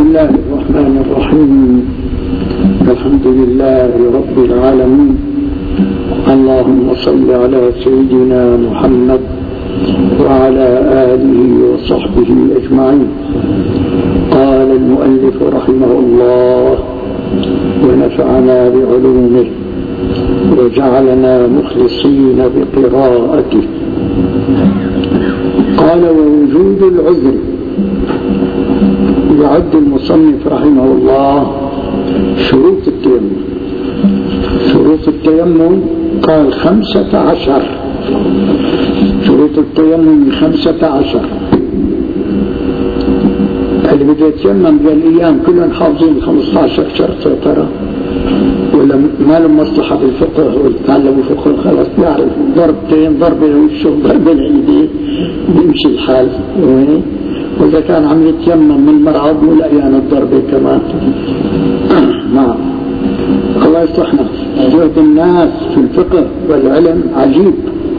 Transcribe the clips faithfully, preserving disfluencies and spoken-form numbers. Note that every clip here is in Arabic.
الله الرحمن الرحيم. الحمد لله رب العالمين. اللهم صل على سيدنا محمد وعلى آله وصحبه أجمعين. قال المؤلف رحمه الله ونفعنا بعلومه وجعلنا مخلصين بقراءته. قال ووجود العذر. يعد المصنف رحمه الله شروط التيمم. شروط التيمم قال خمسة عشر. شروط التيمم خمسة عشر. اللي بده يتيمم بالأيام كلهم حافظين خمسة عشر شرط ترى، ولا ما لهم مصلحة بالفقه ويتعلموا فقه خلاص يعرف ضربتين ضربة وشه ضربة العيدين بيمشي الحال. وإذا كان عم يتيمم من مرعب ملأيان الضربة كمان. نعم الله يصلحنا. جهد الناس في الفقه والعلم عجيب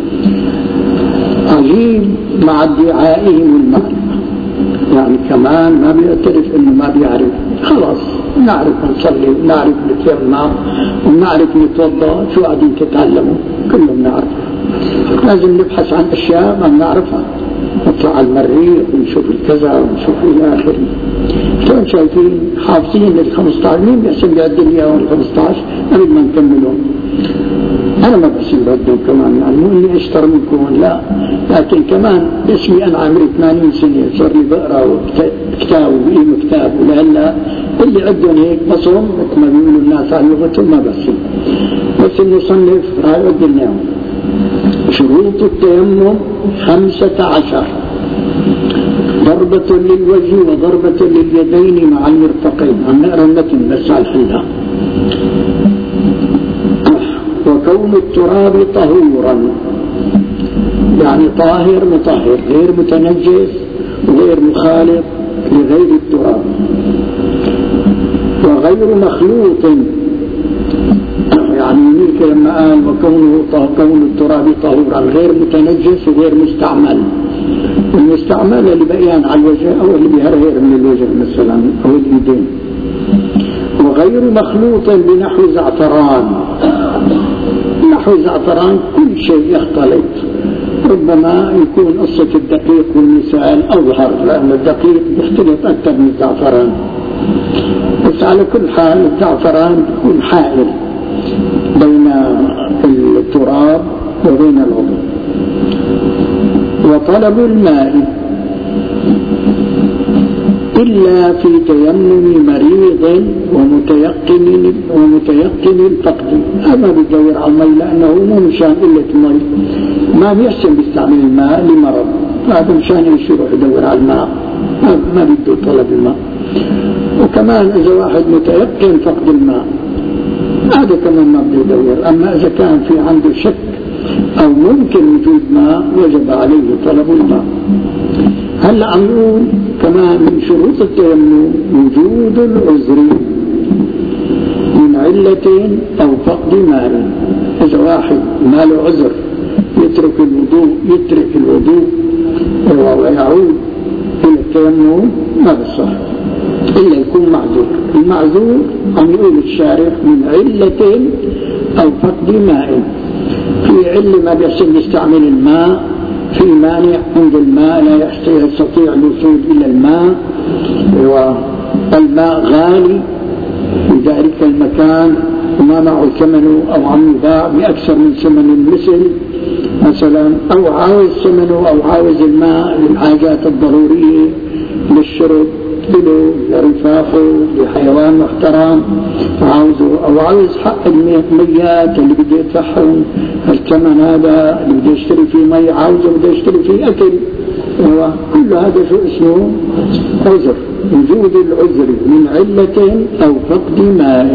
عجيب مع ادعائهم المعرفة، يعني كمان ما بيعترف انه ما بيعرف. خلاص نعرف نصلي ونعرف نتيمم ونعرف نتوضا، شو قاعدين تتعلموا؟ كلهم نعرف. لازم نبحث عن اشياء ما بنعرفها، نطلع على المريخ ونشوف الكذا ونشوف الى اخره. شلون شايفين حافظين ال خمسة عشر؟ مين بيحسن بيعد لي اياهم ال خمسة عشر؟ قبل ما نكملهم انا ما بحسن بعدهم كمان، يعني مو اني اشتر منكم لا، لكن كمان اسمي انا عمري ثمانين سنه صار لي بقرا كتاب وبقيم كتاب، ولهلا اللي عندهم هيك بصم مثل ما بيقولوا الناس على لغتهم ما بحسن. بس المصنف راح يعد لنا شروط التيمم خمسة عشر. ضربة للوجه وضربة لليدين مع المرفقين. عم نقرا المتن بس على الحلها. وكون التراب طهورا، يعني طاهر مطهر، غير متنجس وغير مخالط لغير التراب، وغير مخلوط. يعني يميك لما قال وكونه كون التراب طهورا غير متنجس وغير مستعمل. المستعمل اللي بقيان على الوجه او اللي بيهرهر من الوجه مثلا او اليدين. وغير مخلوط بنحو زعتران. نحو زعتران كل شيء يختلط، ربما يكون قصة الدقيق والمسائل أظهر لأن الدقيق يختلط أكثر من الزعفران، بس على كل حال الزعفران يكون حائل بين التراب وبين العضو. وطلب الماء إلا في تيمم مريض ومتيقن ومتيقن الفقد. أما بدور على الماء لأنه مو مشان قلة الماء، ما بيحسن بيستعمل الماء لمرض، هذا مشان يمشي يروح يدور على الماء، ما بده طلب الماء. وكمان إذا واحد متيقن فقد الماء هذا كمان ما بده يدور. أما إذا كان في عنده شك أو ممكن وجود ماء وجب عليه طلب الماء. هلا عم نقول كمان من شروط التيمم وجود العذر من علة أو فقد ماء. إذا واحد ما له عذر يترك الوضوء يترك الوضوء ويعود إلى التيمم ما بصح إلا يكون معذور. المعذور عم يقول الشارح من علة أو فقد ماء. في علة ما بيحسن يستعمل الماء، في مانع عند الماء لا يستطيع الوصول إلى الماء، والماء غالي في ذلك المكان وما معه ثمنه أو عم يباع بأكثر من ثمن المثل مثلا، أو عاوز ثمنه أو عاوز الماء للحاجات الضرورية للشرب له لرفاقه لحيوان محترم عاوزه، أو عاوز حق الميات اللي بده يدفعهم الثمن هذا اللي بده يشتري فيه مي، عاوزه بده يشتري فيه أكل. كل هذا شو اسمه عذر. وجود العذر من علة أو فقد ماء.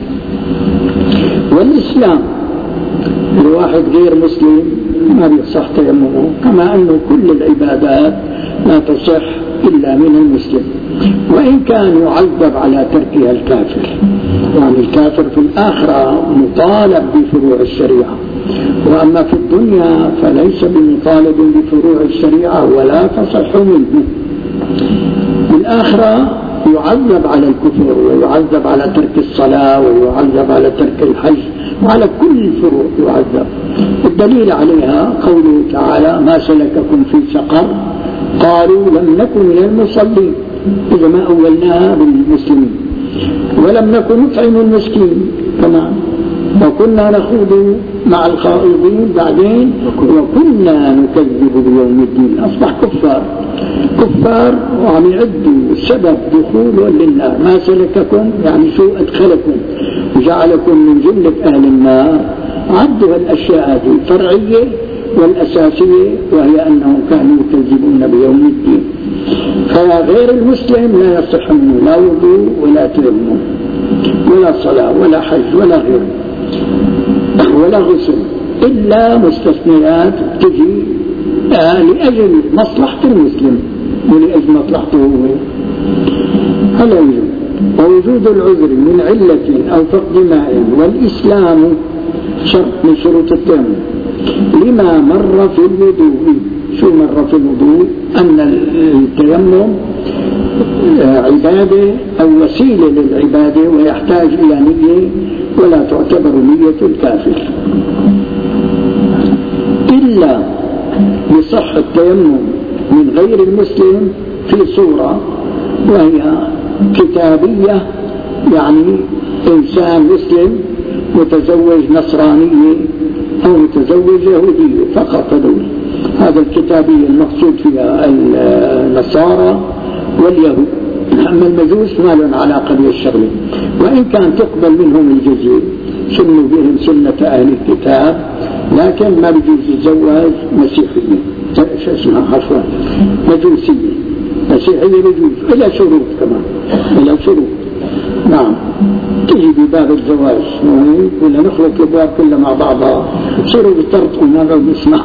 والإسلام الواحد غير مسلم ما بيصح تيممه، كما أنه كل العبادات لا تصح إلا من المسلم، وإن كان يعذب على تركها الكافر. يعني الكافر في الآخرة مطالب بفروع الشريعة، وأما في الدنيا فليس بمطالب بفروع الشريعة ولا تصح منه. بالآخرة يعذب على الكفر ويعذب على ترك الصلاة ويعذب على ترك الحج وعلى كل الفروع يعذب. الدليل عليها قوله تعالى ما سلككم في سقر قالوا لم نكن من المصلين، إذا ما أولناها بالمسلمين، ولم نكن نطعم المسكين كمان، وكنا نخوض مع الخائضين بعدين وكنا نكذب بيوم الدين. أصبح كفار كفار وعم يعدوا سبب دخولهم للنار. ما سلككم يعني شو أدخلكم وجعلكم من جملة أهل النار. عدوا الأشياء هذه الفرعية والأساسية، وهي أنهم كانوا يكذبون بيوم الدين. فغير المسلم لا يصح منه لا وضوء ولا تيمم ولا صلاة ولا حج ولا غيره ولا غسل، إلا مستثنيات تجي لأجل مصلحة المسلم ولأجل مصلحته هو. هل يوجد ووجود العذر من علة أو فقد ماء والإسلام شرط من شروط التيمم لما مر في الوضوء. شو مر في الوضوء؟ أن التيمم عبادة أو وسيلة للعبادة ويحتاج إلى نية ولا تعتبر نية الكافر، إلا يصح التيمم من غير المسلم في صورة وهي كتابية، يعني إنسان مسلم متزوج نصرانية أو متزوج يهودية فقط دول. هذا الكتابية المقصود فيها النصارى واليهود. أما المجوس ما لهم علاقة بالشغلة، وإن كان تقبل منهم الجزية سنوا بهم سنة أهل الكتاب، لكن ما بيجوز يتزوج مسيحية شو اسمها عفوا مجوسية. مسيحية بيجوز إلى شروط كمان إلى شروط. نعم تجي بباب الزواج ولا نخلط الأبواب كلها مع بعضها صيروا بالطرق ونقعد نسمع.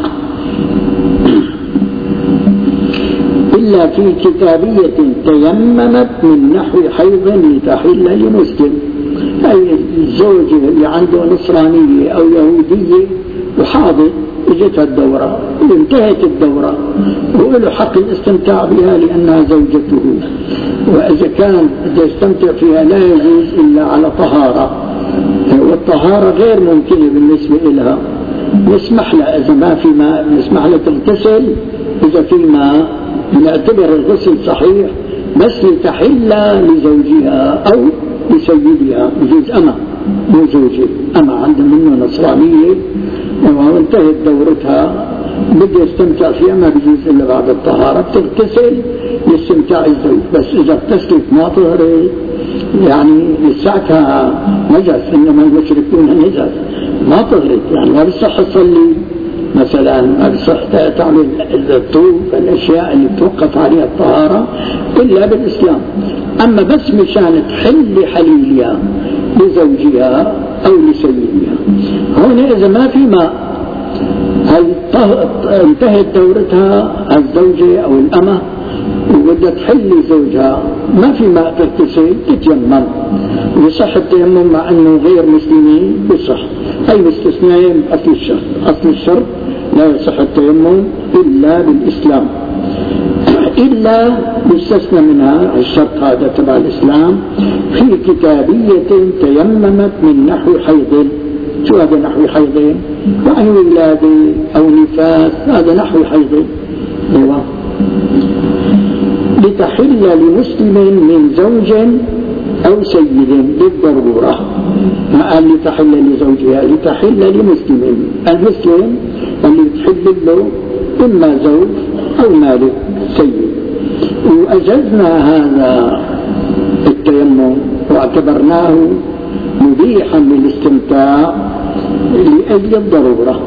إلا في كتابية تيممت من نحو حيض لتحل لمسلم، أي الزوجة اللي عنده نصرانية أو يهودية وحاضر اجتها الدورة وانتهت الدورة وله حق الاستمتاع بها لأنها زوجته، وإذا كان إذا استمتع فيها لا يجوز إلا على طهارة، والطهارة غير ممكنة بالنسبة إلها. نسمح لها إذا ما في ماء نسمح لها تغتسل، إذا في ماء نعتبر الغسل صحيح بس لتحل لزوجها أو لسيدها. يجوز أما مو زوجة، أما عندها منه نصرانية وانتهت دورتها بدي يستمتع فيها ما بيجوز إلا بعد الطهارة، بتغتسل لاستمتاع الزوج. بس إذا اغتسلت ما طهرت يعني لساتها نجس، إنما المشركون نجس ما طهرت، يعني ما بيصح تصلي مثلا، ما بيصح تعمل الطوف الأشياء اللي توقف عليها الطهارة إلا بالإسلام. أما بس مشان تحل حليلها لزوجها أو لسيدها. هنا إذا ما في ماء هل انتهت دورتها الزوجة أو الأمة وبدها تحل زوجها ما في ماء تغتسل تتيمم، ويصح التيمم مع أنه غير مسلمين بصح. أي مستثنين أصل الشرط، أصل الشرط لا يصح التيمم إلا بالإسلام، إلا يستثنى منها الشرط هذا تبع الإسلام في كتابية تيممت من نحو حيض. شو هذا نحو حيض؟ يعني ولادة أو نفاس، هذا نحو حيض. أيوة. لتحل لمسلم من زوج أو سيد للضرورة، ما قال لتحل لزوجها، لتحل لمسلم. المسلم اللي تحل له إما زوج أو مالك سيد. وأجزنا هذا التيمم واعتبرناه مبيحا للاستمتاع لأجل الضرورة.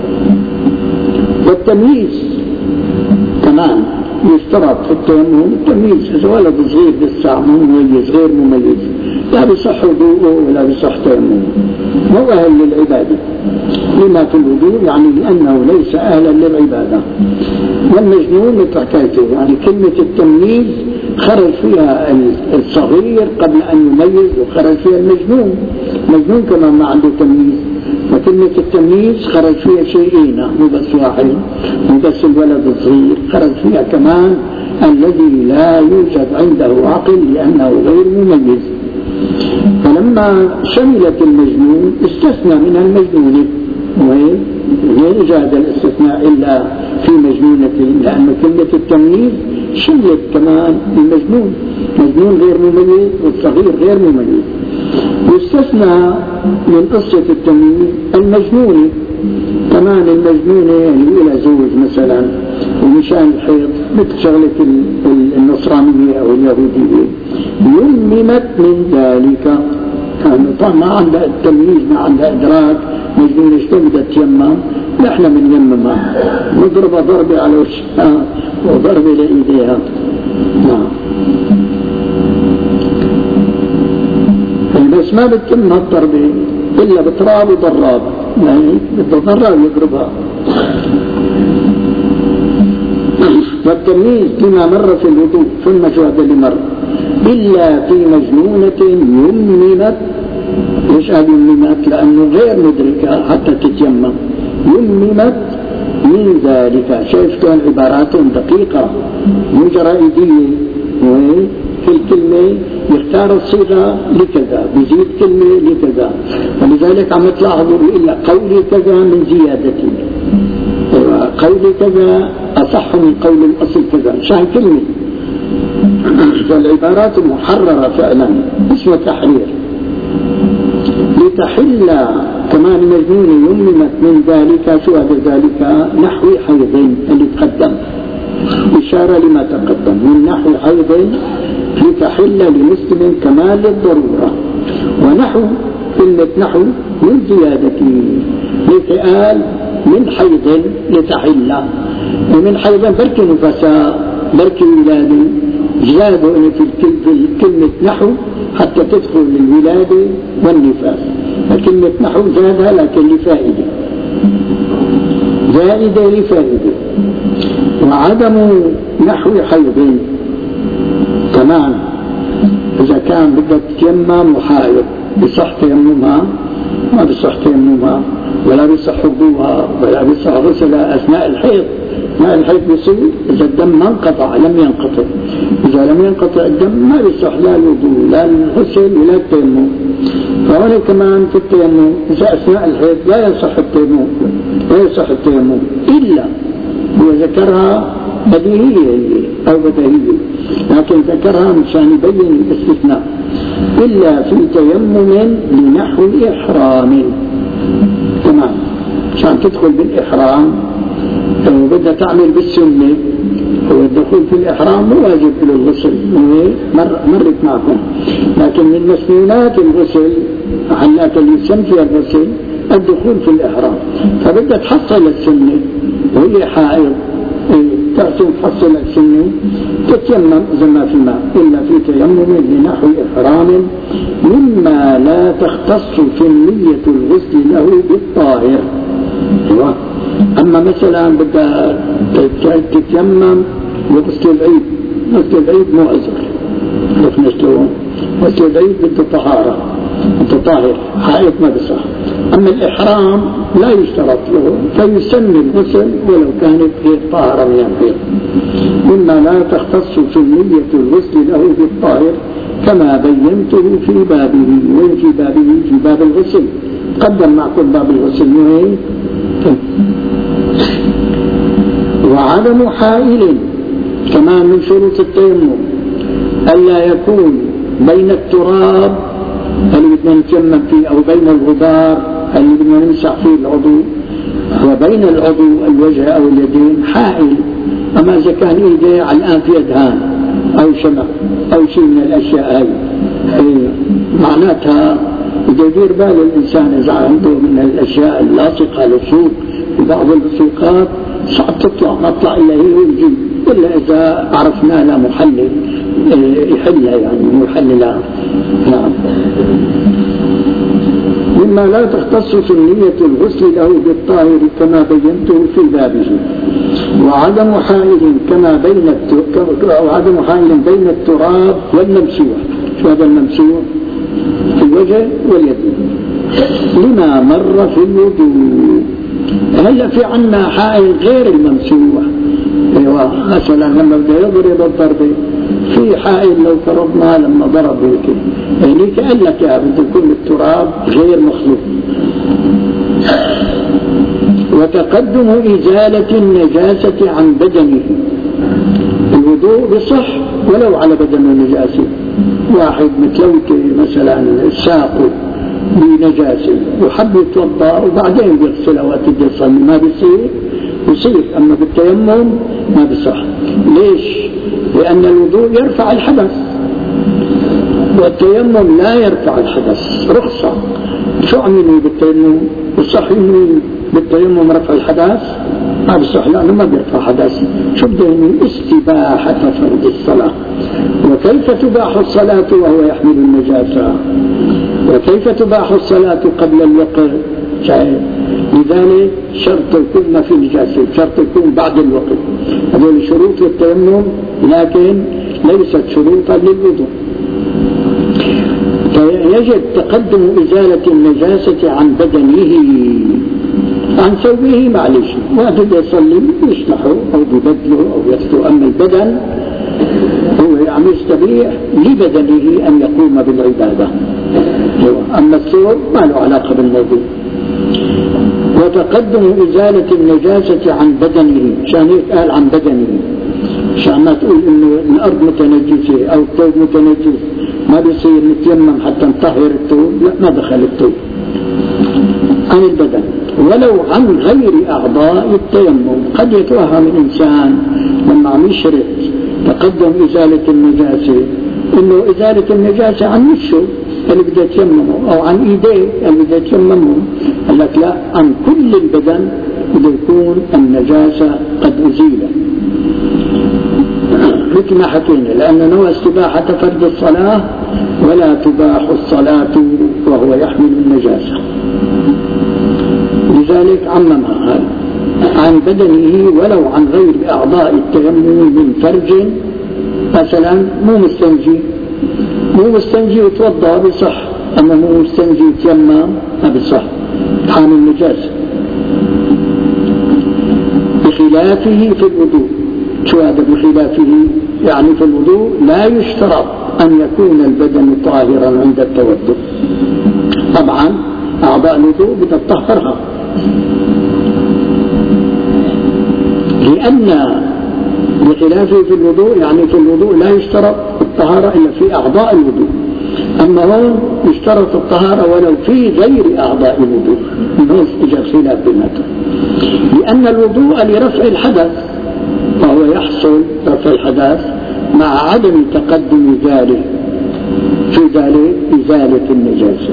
والتمييز كمان يشترط في التيمم التمييز، إذا ولد صغير لسه مميز غير مميز لا بصح وضوءه ولا بصح تيممه، هو أهل للعبادة لما في الوضوء، يعني لأنه ليس أهلا للعبادة. والمجنون مثل حكايته، يعني كلمة التمييز خرج فيها الصغير قبل أن يميز، وخرج فيها المجنون. المجنون كمان ما عنده تمييز، فكلمة التمييز خرج فيها شيئين مو بس واحد، مو بس الولد الصغير، خرج فيها كمان الذي لا يوجد عنده عقل لأنه غير مميز. فلما شملت المجنون استثنى منها المجنون، ولا يجاد الاستثناء إلا في مجنونة، لأن كلمة التمييز شملت كمان المجنون، مجنون غير مميز والصغير غير مميز. يستثنى من قصة التمييز المجنون كمان، المجنون اللي إلى زوج مثلا ومشان الحيض مثل شغلة النصرانية أو اليهودية يممت من ذلك. كان طبعا ما عندها التمييز، ما عندها إدراك، مجنون اشتم بدها تيمم، نحن من يممها نضربها ضربة على وشها وضربة لإيديها. نعم. بس ما بتتمها الضربة إلا بتراب وضراب، يعني بده ضراب يضربها. والتمييز لما مر في الوضوء ثم شو هذا اللي مر إلا في مجنونة يممت. ليش قال يممت؟ لأنه غير مدركة حتى تتيمم. يممت من ذلك. شايف كان عباراتهم دقيقة مو جرائدية، في الكلمة يختار الصيغة لكذا، بيزيد كلمة لكذا، ولذلك عم تلاحظوا بيقول لك قولي كذا من زيادتي، قولي كذا أصح من قول الأصل كذا، شان كلمة. فالعبارات المحررة فعلا اسمها تحرير. لتحل كمان مجنون يممت من ذلك. شو هذا ذلك؟ نحو حيض اللي تقدم، إشارة لما تقدم من نحو حيض لتحل لمسلم كمال الضرورة. ونحو كلمة نحو من زيادته، ليك قال من حيض لتحل، ومن حيض بركي نفساء بركي ولادة زادوا في كلمة نحو حتى تدخل الولادة والنفاس. فكلمة نحو زادها لكن لفائدة زائدة لفائدة. وعدم نحو حيض كمان إذا كان بدك تيمم وحائض بصح تيممها ما بصح تيممها ولا بصح وضوءها ولا بصح غسلها أثناء الحيض. ما الحيض بيصير إذا الدم ما انقطع، لم ينقطع. إذا لم ينقطع الدم ما بيصح لا الوضوء لا الغسل ولا التيمم. فهنا كمان في التيمم إذا أثناء الحيض لا يصح التيمم لا يصح التيمم إلا وذكرها بديهية أو بديهية، لكن ذكرها مشان يبين الاستثناء إلا في تيمم لنحو إحرام. تمام، عشان تدخل بالإحرام وبدها تعمل بالسنة، والدخول في الإحرام مو واجب إلى الغسل، مر مرت معكم. لكن من مسنونات الغسل محلات اللي يسمى فيها الغسل الدخول في الإحرام، فبدها تحصل السنة وهي حائض تأتي تحصل السنة تتيمم إذا ما في ماء إلا في تيمم لنحو إحرام مما لا تختص كمية الغسل له بالطاهر. أما مثلا بدها تتيمم لغسل العيد، غسل العيد مو أزر، عرفنا شلون؟ غسل العيد بده طهارة، بده طاهر، حائط ما بصح. أما الإحرام لا يشترط له، فيسن الغسل ولو كانت غير طاهرة من الحيض. مما لا تختص كمية الغسل له بالطاهر كما بينته في بابه. وين في بابه؟ في باب الغسل. قدم معكم باب الغسل وين؟ وعدم حائل كمان من شروط التيمم ألا يكون بين التراب اللي بدنا نتيمم فيه أو بين الغبار اللي بدنا نمسح فيه العضو وبين العضو الوجه أو اليدين حائل. أما إذا كان إيديه على الآن في دهان أو شمع أو شيء من الأشياء هاي، معناتها إذا يدير بال الإنسان إذا عنده من الأشياء اللاصقة للسوق وبعض السوقات صعب تطلع ما تطلع إلا هي ويجي، إلا إذا عرفنا لها محلل يحلها يعني محللها. نعم. مما لا تختص سنية الغسل له بالطاهر كما بينته في بابه. وعدم حائل كما بين وعدم حائل بين التراب والممسوح. شو هذا الممسوح؟ في الوجه واليدين لما مر في الوضوء. هلا في عنا حائل غير الممسوح أيوة مثلا لما بده يضرب الضربة في حائل لو فرضنا لما ضرب هيك يعني كأنك يا بده يكون التراب غير مخلوق. وتقدم إزالة النجاسة عن بدنه، الوضوء بصح ولو على بدنه نجاسة، واحد متلوث مثلا ساقه بنجاسة وحب يتوضأ وبعدين بيغسلها وقت يصلي ما بيصير يصير، أما بالتيمم ما بصح. ليش؟ لأن الوضوء يرفع الحدث والتيمم لا يرفع الحدث، رخصة. شو عملوا بالتيمم؟ بصح بالتيمم رفع الحدث؟ ما بصح لأنه ما بيرفع حدث. شو بدهم؟ استباحة فرض الصلاة. وكيف تباح الصلاة وهو يحمل النجاسة؟ وكيف تباح الصلاة قبل الوقت؟ شايف؟ لذلك شرط يكون ما في نجاسة، شرط يكون بعد الوقت. هذول شروط للتيمم لكن ليست شروطا للوضوء. فيجب تقدم إزالة النجاسة عن بدنه، عن ثوبه معلش ما بده يصلي يشلحه أو ببدله أو يغسله. أما البدن هو عم يستبيح لبدنه أن يقوم بالعبادة، أما الثوب ما له علاقة بالموضوع. وتقدم إزالة النجاسة عن بدنه، شان هيك قال عن بدنه، عشان ما تقول إنه الأرض متنجسة أو الثوب متنجس ما بيصير نتيمم حتى نطهر الثوب، لا ما دخل الثوب. عن البدن ولو عن غير أعضاء التيمم. قد يتوهم الإنسان لما عم يشرط تقدم إزالة النجاسة إنه إزالة النجاسة عن وشه اللي بده يتيممه أو عن إيديه اللي بده يتيممه، قال لك لا، عن كل البدن بده يكون النجاسة قد أزيلت مثل ما حكينا، لأن نوى استباحة فرض الصلاة ولا تباح الصلاة وهو يحمل النجاسة. لذلك عممها هذا عن بدنه ولو عن غير أعضاء التيمم من فرج، مثلا مو مستنجي مو مستنجي يتوضأ بصح، أما مو مستنجي يتيمم ما بصح، حامل النجاسة. بخلافه في الوضوء. شو هذا بخلافه؟ يعني في الوضوء لا يشترط أن يكون البدن طاهرا عند التوضؤ. طبعا أعضاء الوضوء بتطهرها، لأن بخلافه في الوضوء يعني في الوضوء لا يشترط الطهارة إلا في أعضاء الوضوء، أما هون يشترط الطهارة ولو في غير أعضاء الوضوء. من هون إجا خلاف بيناتهم، لأن الوضوء لرفع الحدث فهو يحصل رفع الحدث مع عدم تقدم ذلك في ذلك إزالة النجاسة.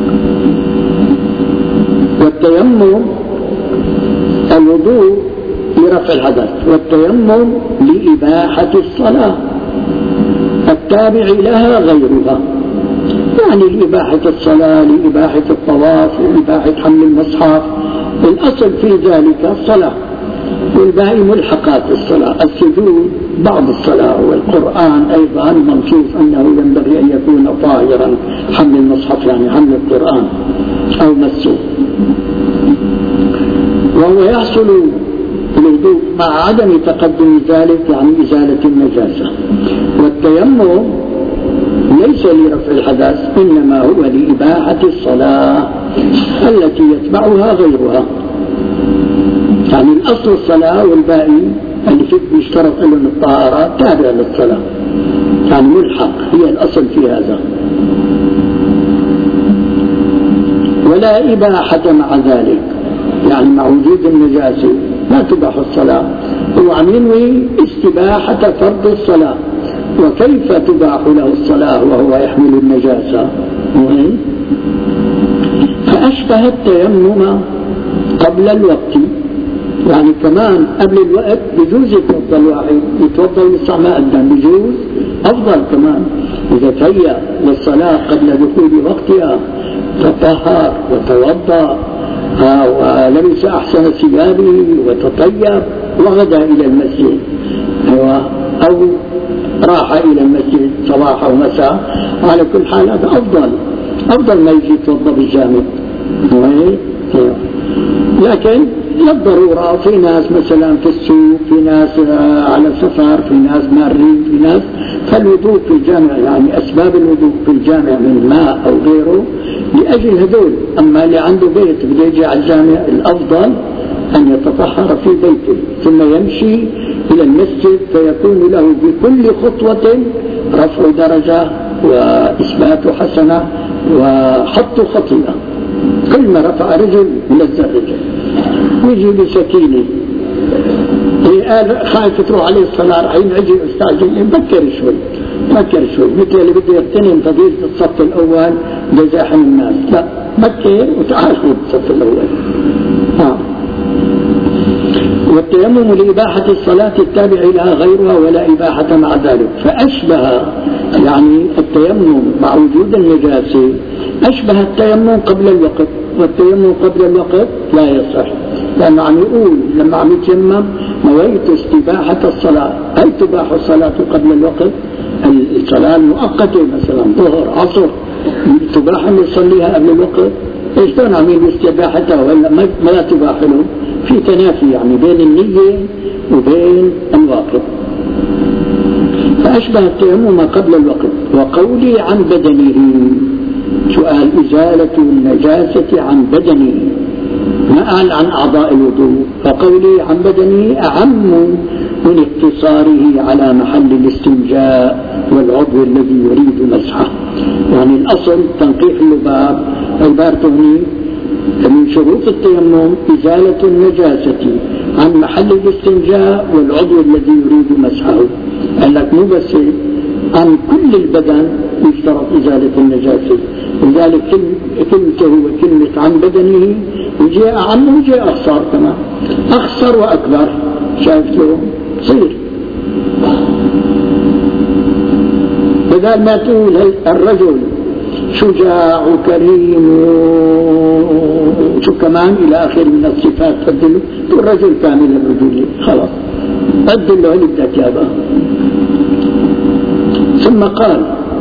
والتيمم الوضوء لرفع الحدث والتيمم لإباحة الصلاة التابع لها غيرها، يعني لإباحة الصلاة، لإباحة الطواف، لإباحة حمل المصحف. الأصل في ذلك الصلاة، والباقي ملحقات الصلاة، السجود بعض الصلاة، والقرآن أيضا منصوص أنه ينبغي أن يكون طاهرا، حمل المصحف يعني حمل القرآن أو مسه. وهو يحصل الوضوء مع عدم تقدم ذلك يعني إزالة النجاسة. والتيمم ليس لرفع الحدث إنما هو لإباحة الصلاة التي يتبعها غيرها، يعني الأصل الصلاة والباقي اللي فيه بيشترط لهم الطهارة تابع للصلاة، يعني ملحق، هي الأصل في هذا. ولا إباحة مع ذلك، يعني مع وجود النجاسة لا تباح الصلاة. هو عم ينوي استباحة فرض الصلاة، وكيف تباح له الصلاة وهو يحمل النجاسة؟ مهم. فأشبه التيمم قبل الوقت، يعني كمان قبل الوقت بجوز يتوضا الواحد، يتوضا ويستعمل الدم بجوز أفضل كمان. إذا تهيأ للصلاة قبل دخول وقتها تطهر وتوضأ ولبس أحسن ثيابه وتطيب وغدا إلى المسجد، أو راح إلى المسجد صباحا ومساء، على كل حال هذا أفضل أفضل ما يجي يتوضأ بالجامع. لكن للضرورة. في ناس مثلا في السوق، في ناس على سفر، في ناس مارين، في ناس، فالوضوء في الجامع يعني أسباب الوضوء في الجامع من ماء أو غيره لأجل هذول. أما اللي عنده بيت بده يجي على الجامع الأفضل أن يتطهر في بيته ثم يمشي إلى المسجد، فيكون له بكل خطوة رفع درجة وإثبات حسنة وحط خطيئة. كل ما رفع رجل نزل رجل. ويجي بسكينة قال خايف تروح عليه الصلاة، حين عجي استعجل، بكر شوي بكر شوي، مثل اللي بده يغتنم فضيلة الصف الأول بزاحم الناس، لا بكر وتعال خذ الصف الأول. آه. والتيمم لإباحة الصلاة التابع لها غيرها ولا إباحة مع ذلك. فأشبه يعني التيمم مع وجود النجاسة أشبه التيمم قبل الوقت، والتيمم قبل الوقت لا يصح، لأنه عم يقول لما عم يتيمم نويت استباحة الصلاة. هل تباح الصلاة قبل الوقت؟ الصلاة المؤقتة مثلا ظهر عصر تباح أن يصليها قبل الوقت؟ إيش دون عم يقول استباحتها ولا ما لا تباح له؟ في تنافي يعني بين النية وبين الواقع. فأشبه التيمم قبل الوقت. وقولي عن بدنه، سؤال إزالة النجاسة عن بدنه، ما قال عن أعضاء الوضوء. فقولي عن بدنه أعم من اقتصاره على محل الاستنجاء والعضو الذي يريد مسحه. يعني الأصل تنقيح اللباب، عبارته من شروط التيمم إزالة النجاسة عن محل الاستنجاء والعضو الذي يريد مسحه. قال لك مو بس عن كل البدن يشترط إزالة النجاسة، لذلك كلمته وكلمة عن بدنه وجاء عنه وجاء أخصر كمان، أخصر وأكبر. شايف له صير بدل ما تقول الرجل شجاع وكريم وشو كمان إلى آخر من الصفات تبدله، تقول رجل كامل الرجولية، خلاص بدل له اللي بدك يابا. ثم قال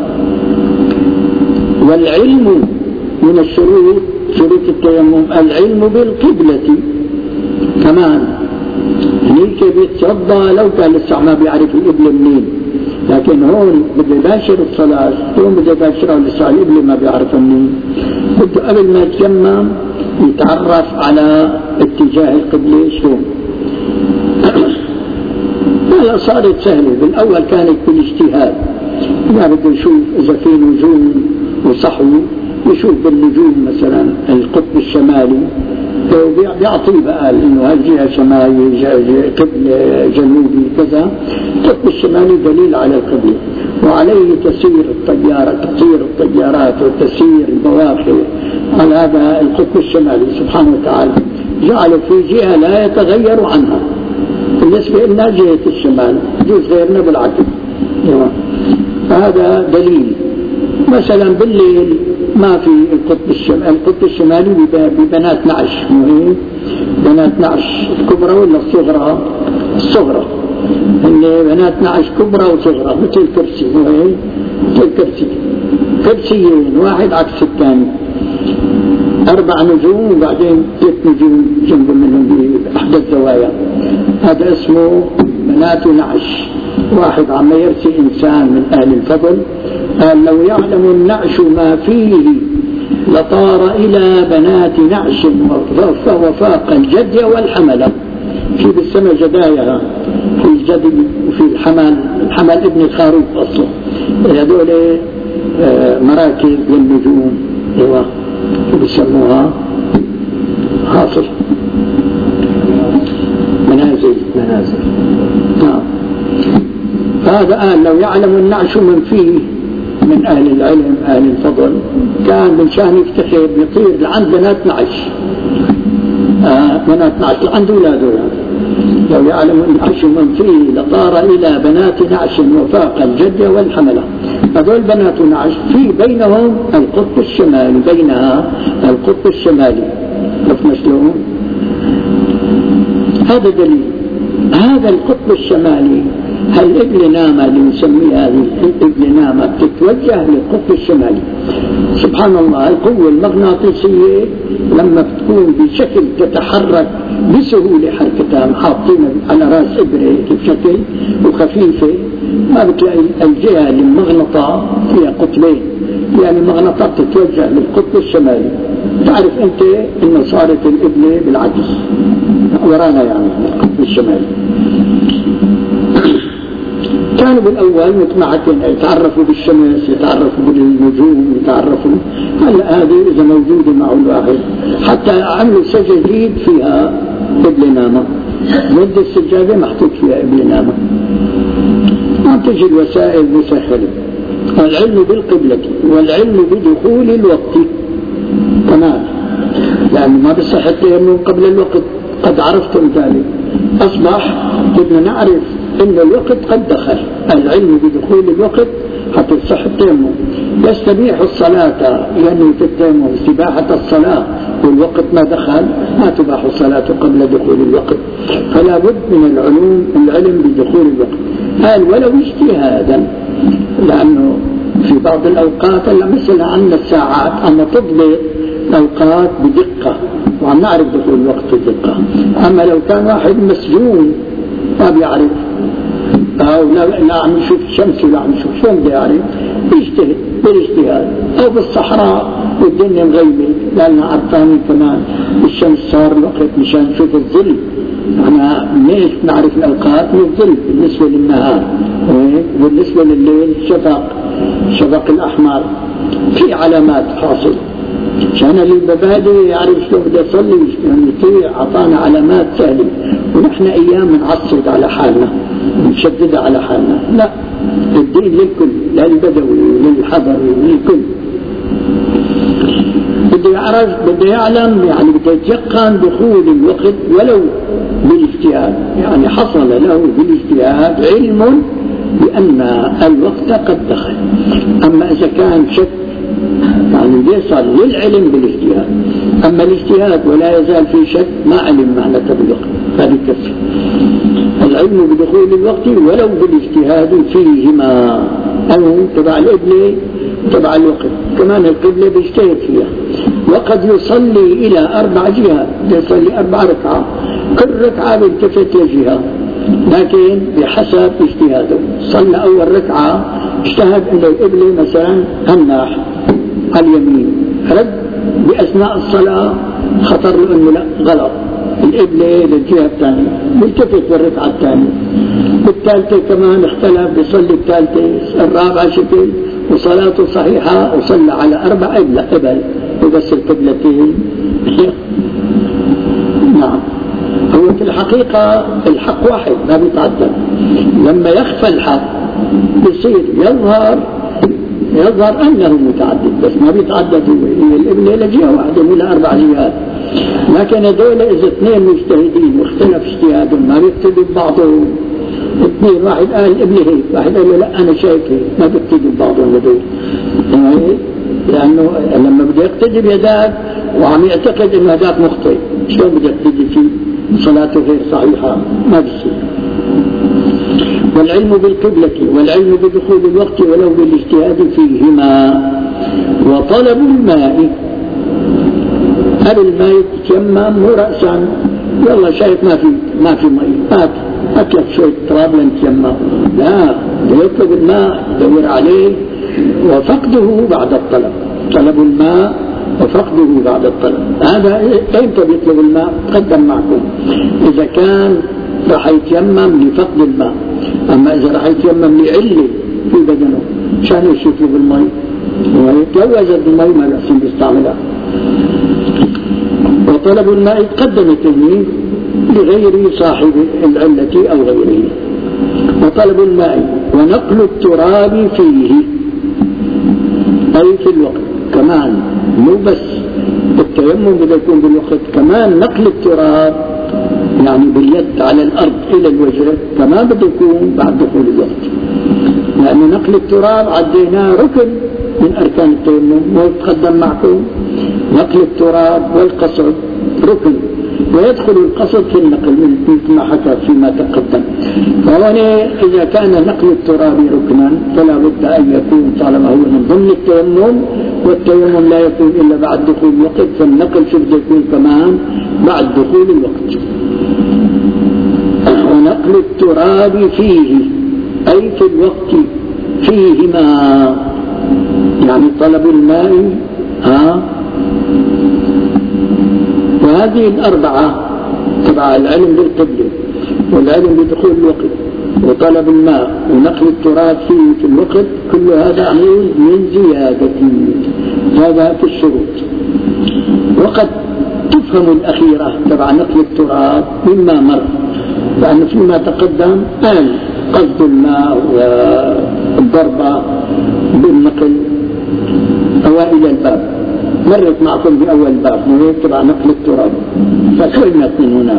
والعلم من الشروط، شروط التيمم العلم بالقبلة كمان. هنيك بيتوضا لو كان لسه ما بيعرف القبلة منين، لكن هون بده يباشر الصلاة، هون بده يباشرها لسه القبلة ما بيعرف منين، بده قبل ما يتيمم يتعرف على اتجاه القبلة شلون. هلا صارت سهلة، بالأول كانت بالاجتهاد، ما بده يشوف إذا في نجوم وصحو، يشوف بالنجوم مثلا القطب الشمالي بيعطي بقى انه هالجهه شمالي قبل جنوبي كذا. القطب الشمالي دليل على القبله، وعليه تسير الطيارات تسير الطيارات وتسير البواخر على هذا القطب الشمالي. سبحانه وتعالى جعل في جهه لا يتغير عنها، بالنسبه لنا جهه الشمال، يجوز غيرنا بالعكس. هذا دليل. مثلا بالليل ما في القطب الشمالي، القطب الشمالي ببنات نعش، مهم بنات نعش الكبرى ولا الصغرى؟ الصغرى، هن بنات نعش كبرى وصغرى مثل الكرسي، مهم مثل الكرسي، كرسيين واحد عكس الثاني، أربع نجوم وبعدين ثلاث نجوم جنب منهم بأحد الزوايا، هذا اسمه بنات نعش. واحد عم يرسي إنسان من أهل الفضل قال لو يعلم النعش ما فيه لطار إلى بنات نعش وفاق الجدي والحمل. في بالسماء جدايا، في الجدي وفي الحمل، الحمل ابن الخروف أصلا، هذول مراكز للنجوم، ايوه بيسموها حاصل منازل منازل نعم. هذا قال لو يعلم النعش من فيه من أهل العلم أهل الفضل كان من شأن يفتخر يطير لعند بنات نعش، آه بنات نعش لعند أولاده. لو يعلم النعش من فيه لطار إلى بنات نعش وفاق الجدة والحملة. هذول بنات نعش في بينهم القطب الشمالي، بينها القطب الشمالي، عرفنا شلون؟ هذا دليل. هذا القطب الشمالي هالإبل نامة اللي نسميها هذه الإبل نامة بتتوجه للقطب الشمالي. سبحان الله، القوة المغناطيسية لما بتكون بشكل تتحرك بسهولة حركتها، حاطين على راس إبرة بشكل وخفيفة، ما بتلاقي الجهة المغنطة فيها قطبين، يعني مغنطة تتوجه للقطب الشمالي. تعرف أنت إنه صارت الإبرة بالعكس ورانا، يعني القطب الشمالي. كانوا بالأول متمعكين، يتعرفوا بالشمس، يتعرفوا بالنجوم، يتعرفوا. هلا هذه إذا موجودة معه الواحد، حتى عملوا سجاجيد فيها إبل نامة، مد السجادة محطوط فيها إبل نامة. ما تجي الوسائل مسهلة. العلم بالقبلة والعلم بدخول الوقت كمان، يعني ما بصح التيمم قبل الوقت، قد عرفتم ذلك. أصبح بدنا نعرف إن الوقت قد دخل، العلم بدخول الوقت حتى يصح التيمم. يستبيح الصلاة يعني في التيمم استباحة الصلاة والوقت ما دخل، ما تباح الصلاة قبل دخول الوقت. فلا بد من العلوم العلم بدخول الوقت. قال ولو اجتهادا، لأنه في بعض الأوقات مثلا عندنا الساعات عم تضبط أوقات بدقة وعم نعرف دخول الوقت بدقة. أما لو كان واحد مسجون ما بيعرف، أو لا, لا عم يشوف الشمس ولا عم يشوف، شلون بده يعرف؟ يجتهد بالاجتهاد. أو بالصحراء والدنيا مغيبة، لأننا عرفانين كمان الشمس صار الوقت مشان نشوف الظل. أنا ليش نعرف الأوقات من الظل بالنسبة للنهار، وبالنسبة لليل الشفق، الشفق الأحمر. في علامات حاصلة عشان المبادئ يعرف شلون بده يصلي، يعني أعطانا علامات سهلة. ونحن أيام نعصد على حالنا ونشدد على حالنا، لا، الدين للكل، لا للبدوي وللحضري وللكل. بده يعرف، بده يعلم، يعني بده يتيقن دخول الوقت ولو بالاجتهاد، يعني حصل له بالاجتهاد علم بأن الوقت قد دخل. أما إذا كان شك يعني يصل للعلم بالاجتهاد، أما الاجتهاد ولا يزال في شك ما علم معناته بالوقت، هذه كفر. العلم بدخول الوقت ولو بالاجتهاد فيهما، أو تبع القبلة تبع الوقت، كمان القبلة بيجتهد فيها. وقد يصلي إلى أربع جهات، يصلي أربع ركعة، كل ركعة بيلتفت لجهة، لكن بحسب اجتهاده. صلى أول ركعة اجتهد أن القبلة مثلا الناح على اليمين، رد بأثناء الصلاة خطر له أنه لا غلط، القبلة للجهة الثانية، بيلتفت بالركعة الثانية. بالثالثة كمان اختلف، بيصلي الثالثة الرابعة شكل وصلاته صحيحة، وصلى على أربع قبلة قبل وبس القبلتين. نعم، هو في الحقيقة الحق واحد ما بيتعدد. لما يخفى الحق بيصير يظهر يظهر أنه متعدد، بس ما بيتعدد. هو القبلة لجهة واحدة ولا أربع جهات، لكن هذول إذا اثنين مجتهدين واختلف اجتهادهم ما بيقتدوا ببعضهم. اثنين، واحد قال القبلة هيك، واحد قال له لا أنا شايف هيك، ما بيقتدوا ببعضهم هذول. لأنه لما بده يقتدي بهذاك وعم يعتقد أن هذاك مخطئ، شلون بده يقتدي فيه؟ صلاته غير صحيحة، ما بيصير. والعلم بالقبلة والعلم بدخول الوقت ولو بالاجتهاد فيهما. وطلب الماء، هل الماء يتيمم رأسا؟ والله شايف ما في ما في ماء، هات هات لك شوية تراب لنتيمم. لا، يطلب الماء، يدور عليه، وفقده بعد الطلب. طلب الماء وفقده بعد الطلب. هذا ايمتى بيطلب الماء؟ تقدم معكم. إذا كان راح يتيمم لفقد الماء، أما إذا راح يتيمم لعلة في بدنه عشان يطلب الماء، لو وجد الماء ما لازم يستعملها. وطلب الماء تقدم التلميذ لغير صاحب العلة أو غيره. وطلب الماء ونقل التراب فيه، أي في الوقت كمان، مو بس التيمم بده يكون بالوقت، كمان نقل التراب يعني باليد على الأرض إلى الوجه كمان بده يكون بعد دخول الوقت. لأن نقل التراب عديناه ركن من أركان التيمم، ويتقدم معكم نقل التراب والقصد ركن ويدخل القصد في النقل مثل ما حكى فيما تقدم. وهنا إذا كان نقل التراب ركنا فلا بد أن يكون طالما هو من ضمن التيمم، والتيمم لا يكون إلا بعد دخول الوقت، فالنقل شو بده يكون كمان بعد دخول الوقت. ونقل التراب فيه أي في الوقت فيهما، يعني طلب الماء ها. وهذه الأربعة تبع العلم بالقبلة والعلم بدخول الوقت وطلب الماء ونقل التراب فيه في الوقت، كل هذا من زيادة هذا في الشروط. وقد تفهم الأخيرة تبع نقل التراب مما مر، لأن فيما تقدم آن قصد الماء والضربة بالنقل أوائل الباب، مرت معكم بأول باب وهيك تبع نقل التراب فكلمت من هنا.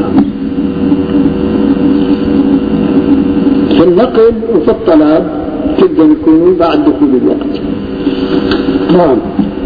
في النقل وفي الطلب جدا يكونوا بعد دخول الوقت. نعم.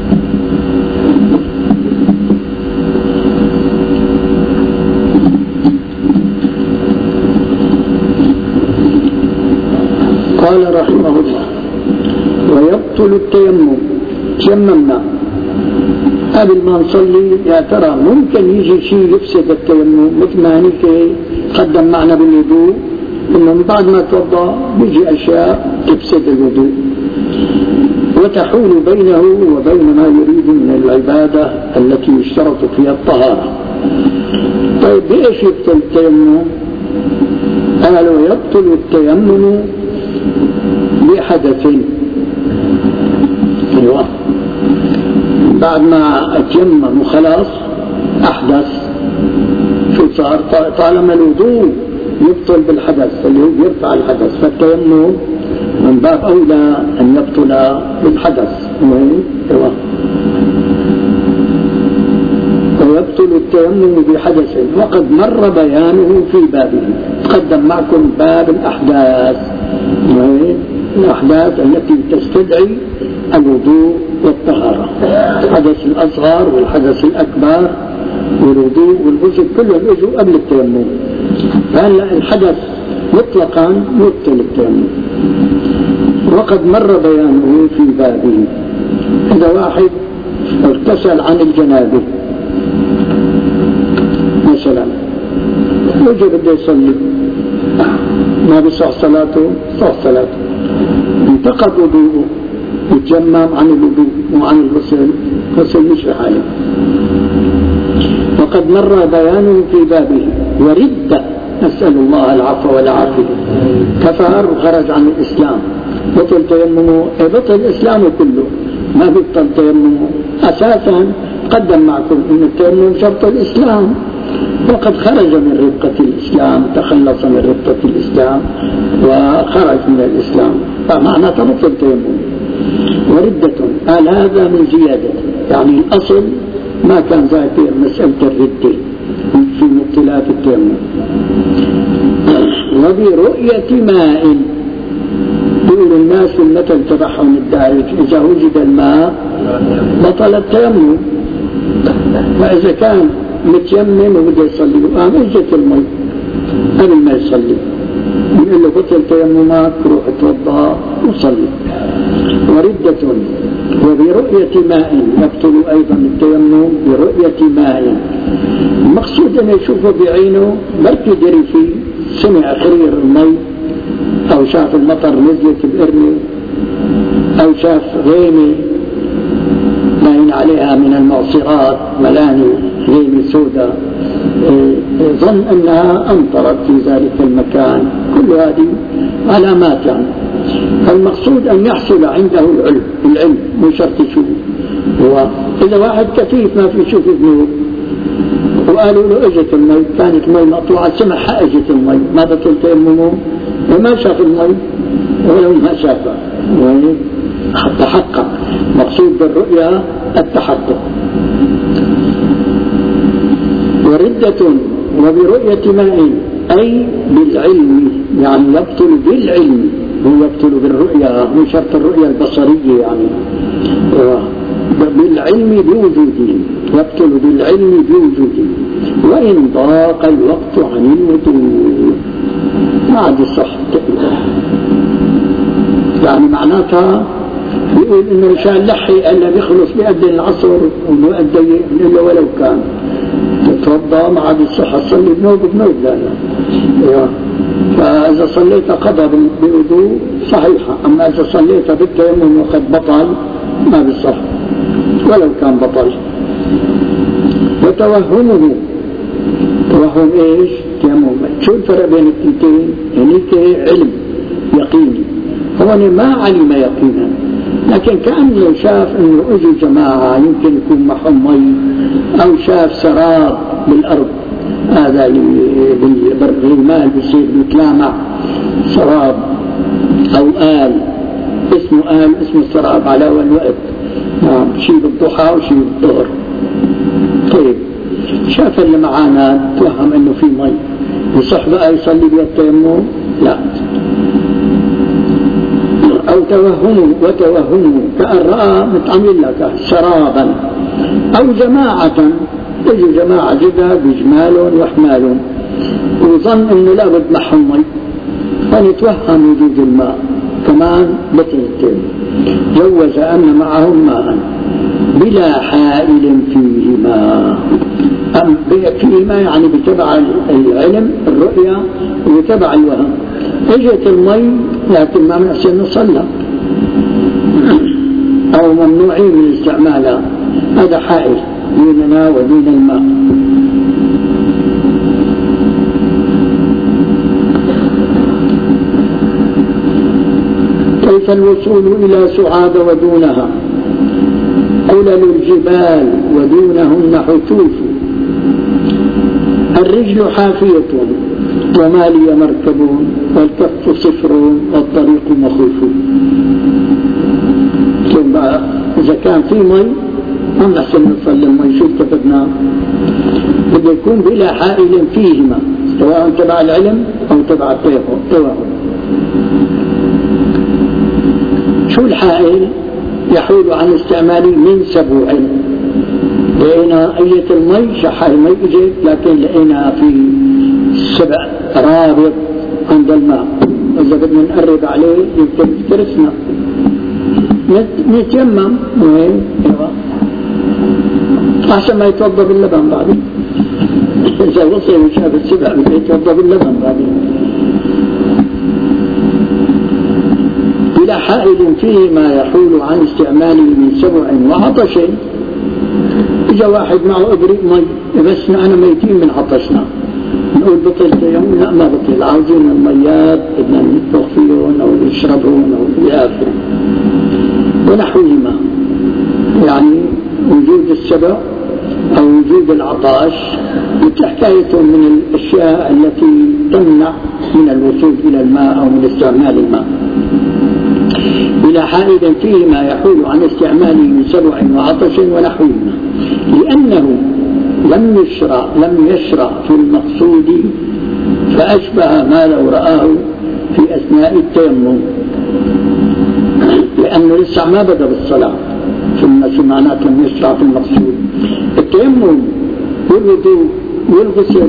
قال رحمه الله: ويبطل التيمم. تيممنا قبل ما نصلي، يا ترى ممكن يجي شيء يفسد التيمم؟ مثل ما هنيك قدم معنا بالوضوء انه من بعد ما توضا بيجي اشياء تفسد الوضوء وتحول بينه وبين ما يريد من العباده التي يشترط فيها الطهاره. طيب بايش يبطل التيمم؟ قالوا يبطل التيمم بحدث. ايوه، بعد ما اتيمم وخلاص احدث، شو صار؟ طالما الوضوء يبطل بالحدث اللي هو يرفع الحدث، فالتيمم من باب اولى ان يبطل بالحدث. ايوه، ويبطل التيمم بحدث وقد مر بيانه في بابه. تقدم معكم باب الاحداث، الأحداث التي تستدعي الوضوء والطهارة، الحدث الأصغر والحدث الأكبر والوضوء والغسل كلهم يجوا قبل التيمم. فهلا الحدث مطلقا يبطل التيمم وقد مر بيانه في بابه. إذا واحد اغتسل عن الجنابة مثلا وجه بده يصلي، ما بيصح صلاته، صح صلاته، انتقض وضوءه، يتيمم عن الوضوء وعن الغسل، غسل مش بحاله. وقد مر بيانه في بابه. ورد، نسأل الله العفو والعافية، كفر وخرج عن الإسلام، بطل تيممه، بطل إسلامه كله، ما بطل تيممه أساسا. قدم معكم أن التيمم شرط الإسلام، وقد خرج من ربقة الإسلام، تخلص من ربقة الإسلام وخرج من الإسلام، فمعنى تبطل تيمم. وردة، قال هذا من زيادة، يعني الأصل ما كان ذاكر مسألة الردة في مبطلات التيمم. وبرؤية ماء، يقول الناس المثل تبعهم الدارج: إذا وجد الماء بطل التيمم. فإذا كان متيمم وبده يصلي قام اجت المي قبل ما يصلي، يقول له بطل تيممك، روح اتوضا وصلي. وردة، وبرؤية ماء، يبطل أيضا التيمم برؤية ماء. المقصود أن يشوفه بعينه، بركي دري فيه، سمع خرير المي، أو شاف المطر نزلت بإرمي، أو شاف غيمة باين عليها من المعصرات ملاني غيمة سوداء، ظن أنها أمطرت في ذلك المكان. كل هذه علامات يعني. فالمقصود أن يحصل عنده العلم، العلم مو شرط يشوف. هو إذا واحد كفيف ما في يشوف ابنه وقالوا له اجت المي، كانت المي مقطوعة، سمعها اجت المي، ما بطل تيممه وما شاف المي ولو ما شافها، يعني تحقق. مقصود بالرؤيا التحقق. وردة، وبرؤية ماء أي بالعلم، يعني يبطل بالعلم، هو يبطل بالرؤيا، مو شرط الرؤيا البصرية يعني. بالعلم بوجوده، يبطل بالعلم بوجوده، وإن ضاق الوقت عن الوضوء ما عاد يصح. يعني معناتها بيقول إنه مشان لحي ألا بيخلص بيأذن العصر ويؤدي إلا ولو كان تتوضأ ما عاد يصح تصلي بنوب بنوب. لا لا، فإذا صليت قضى بوضوء صحيحة، أما إذا صليت بالتيمم وقد بطل ما بيصح ولو كان بطل. وتوهمه، توهم إيش؟ تيمم. شو الفرق بين التنتين؟ يعني علم يقيني، هو ما علم يقينا، لكن كأنه شاف إنه أجوا جماعة يمكن يكون معهم مي، أو شاف سراب بالأرض، هذا بالماء بيصير بيتلامع سراب، أو آل اسمه آل اسمه السراب على أول وقت، نعم، شيء بالضحى وشيء بالظهر. طيب شاف اللي معانا توهم إنه في مي، يصح بقى يصلي بالتيمم؟ لا. أو توهمه، وتوهمه كأن رأى متعمل لك سرابا، أو جماعة، تجي جماعة جدا بجمال وحمال وظن إنه لا بد معهم مي، فنتوهم وجود الماء كمان بطلت. جوز أن معهم ماء بلا حائل فيهما، أم فيهما يعني بتبع العلم الرؤية وبتبع الوهم. اجت المي لكن ما نحسن نصلى أو ممنوعين من استعمالها، هذا حائل بيننا وبين الماء. كيف الوصول إلى سعاد ودونها؟ قلل الجبال ودونهن حتوف، الرجل حافية وما لي مركب، والكف صفر والطريق مخوف. إذا كان في مي ما نحسن نصلي المي، شو اتفقنا؟ بده يكون بلا حائل فيهما، سواء تبع العلم أو تبع التوهم. شو الحائل؟ يحول عن استعماله من سبوع. لقينا أية المي شحة المي اجت، لكن لقينا في سبع رابط عند الماء، إذا بدنا نقرب عليه يمكن ترسنا نتيمم. ايوه احسن ما يتوضا باللبن بعدين. اذا وصل وشاف السبع بده يتوضا باللبن بعدين. بلا حائل فيه ما يحول عن استعماله من سبع وعطش. اجا واحد معه ابريق مي، بس انا ميتين من عطشنا، نقول بطل تيمم؟ لا ما بطل، عاوزين الميات بدنا نطبخ فيهم او نشربهم او الى اخره ونحوهما. يعني وجود السبع او وجود العطاش مثل حكاية من الاشياء التي تمنع من الوصول الى الماء او من استعمال الماء. بلا حائل فيه ما يحول عن استعماله من سبع وعطش ونحوهما، لأنه لم يشرع لم يشرع في المقصود، فأشبه ما لو رآه في أثناء التيمم، لأنه لسه ما بدأ بالصلاة. ثم معناته لم يشرع في المقصود. التيمم والوضوء والغسل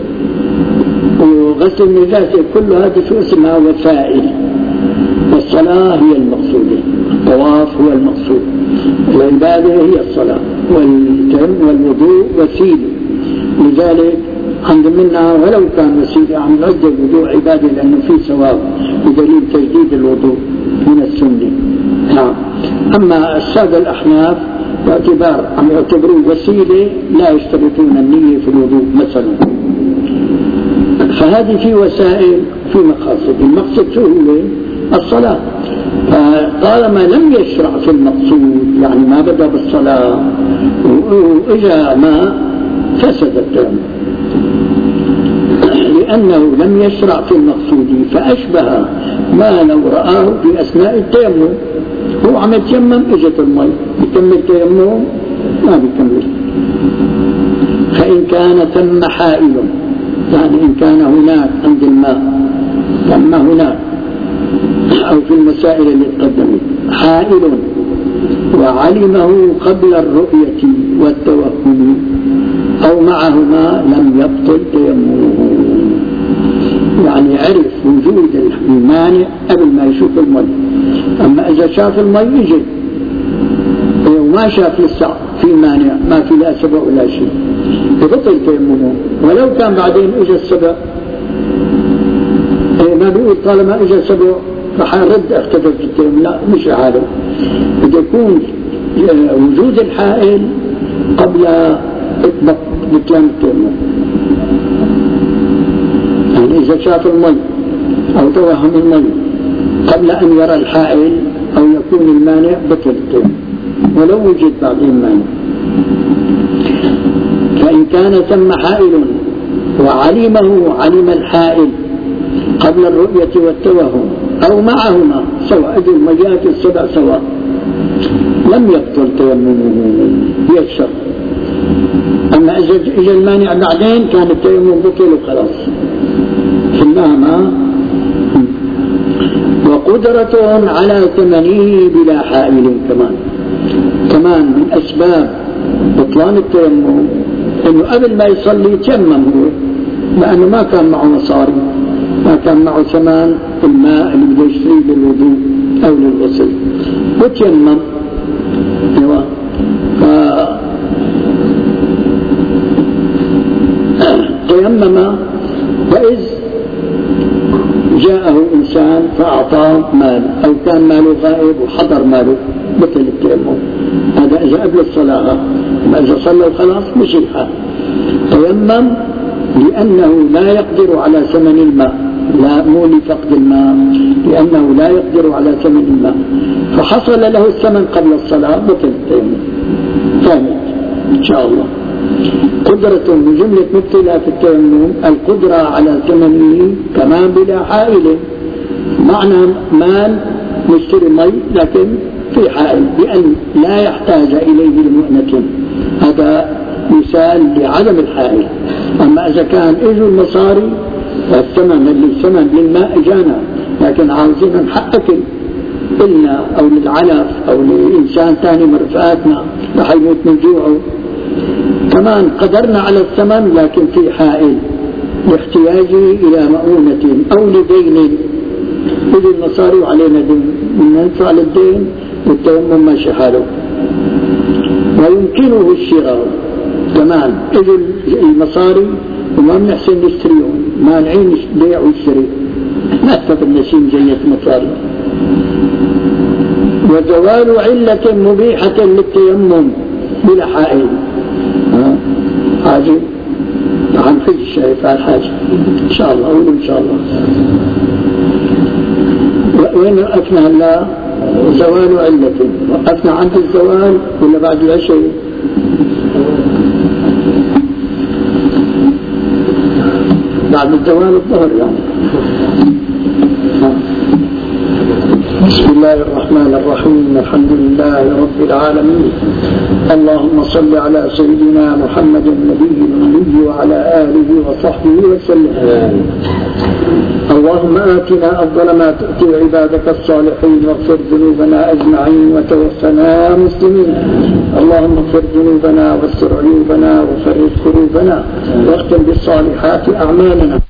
وغسل النجاسة كل هذه شو اسمها؟ وسائل. والصلاة هي المقصودة، الطواف هو المقصود، العبادة هي الصلاة، والتيمم والوضوء وسيلة. لذلك عند منا ولو كان وسيلة عم نعد الوضوء عبادة لأنه فيه ثواب بدليل تجديد الوضوء من السنة. نعم. أما السادة الأحناف باعتبار عم يعتبروه وسيلة لا يشترطون النية في الوضوء مثلا. فهذه في وسائل في مقاصد. المقصد شو هو؟ الصلاة. فطالما لم يشرع في المقصود يعني ما بدأ بالصلاة وإجا ما فسد التيمم، لأنه لم يشرع في المقصود، فأشبه ما لو رآه في أثناء التيمم. هو عم يتيمم اجت المي، بيكمل تيمم؟ ما بيكمل. فإن كان ثم حائل، يعني إن كان هناك عند الماء، ثم هناك أو في المسائل اللي تقدمت حائل وعلمه قبل الرؤية والتوهم أو معهما لم يبطل تيممه. يعني عرف وجود المانع قبل ما يشوف المي. أما إذا شاف المي يجي وما شاف لسه في مانع ما في لا سبب ولا شيء يبطل تيممه. ولو كان بعدين إجا السبب ما بيقول طالما إجا السبب رح يرد اختلف التيمم، لا مش هذا. بده يكون وجود الحائل قبل بطلان التيمم. يعني إذا شاف المي أو توهم المي قبل أن يرى الحائل أو يكون المانع بطل التيمم ولو وجد بعدين مانع. فإن كان ثم حائل وعلمه علم الحائل قبل الرؤية والتوهم أو معهما سواء أجل الميات السبع سواء لم يبطل تيممه، هي الشرط. أما إذا إجا المانع بعدين كان التيمم بطل وخلاص. ثم وقدرة على ثمنه بلا حائل كمان كمان من أسباب بطلان التيمم إنه قبل ما يصلي يتيمم هو، لأنه ما كان معه مصاري، ما كان معه ثمن الماء اللي بده يشتريه للوضوء أو للغسل، وتيمم. ايوه تيمم. فإذ جاءه إنسان فأعطاه مال أو كان ماله غائب وحضر ماله مثل التيمم، هذا إذا قبل الصلاة. أما إذا صلى خلاص مش الحال. تيمم لأنه لا يقدر على ثمن الماء، لا مو لفقد الماء، لأنه لا يقدر على ثمن الماء فحصل له الثمن قبل الصلاة مثل التيمم. ثاني إن شاء الله قدرة من جملة مبتلات التيمم القدرة على ثمنه كمان بلا حائل. معنى مال نشتري مي لكن في حائل بأن لا يحتاج إليه لمؤنة، هذا مثال لعدم الحائل. أما إذا كان إجوا المصاري والثمن اللي الثمن للماء جانا لكن عاوزين نحقق إلنا أو للعلف أو لإنسان ثاني من رفقاتنا رح يموت من جوعه، كمان قدرنا على الثمن لكن في حائل لاحتياجه إلى مؤونة أو لدين، إذا المصاري وعلينا دين ندفع للدين والتيمم ماشي حاله. ويمكنه الشراء كمان، إذا المصاري وما بنحسن نشتريهم مانعين بيع ويشتري نكتب النسيم جية مصاري. وزوال علة مبيحة للتيمم بلا حائل. حاجة عن في الشايف على الحاجة إن شاء الله أقول إن شاء الله. وين وقفنا هلا؟ زوال علة. وقفنا عند الزوال ولا بعد العشاء؟ بعد الزوال الظهر يعني. بسم الله الرحمن الرحيم. الحمد لله رب العالمين. اللهم صل على سيدنا محمد النبي الأمي وعلى آله وصحبه وسلم. اللهم آتنا أفضل ما تؤتي عبادك الصالحين واغفر ذنوبنا أجمعين وتوفنا مسلمين. اللهم اغفر ذنوبنا واستر عيوبنا وفرج كروبنا واختم بالصالحات أعمالنا.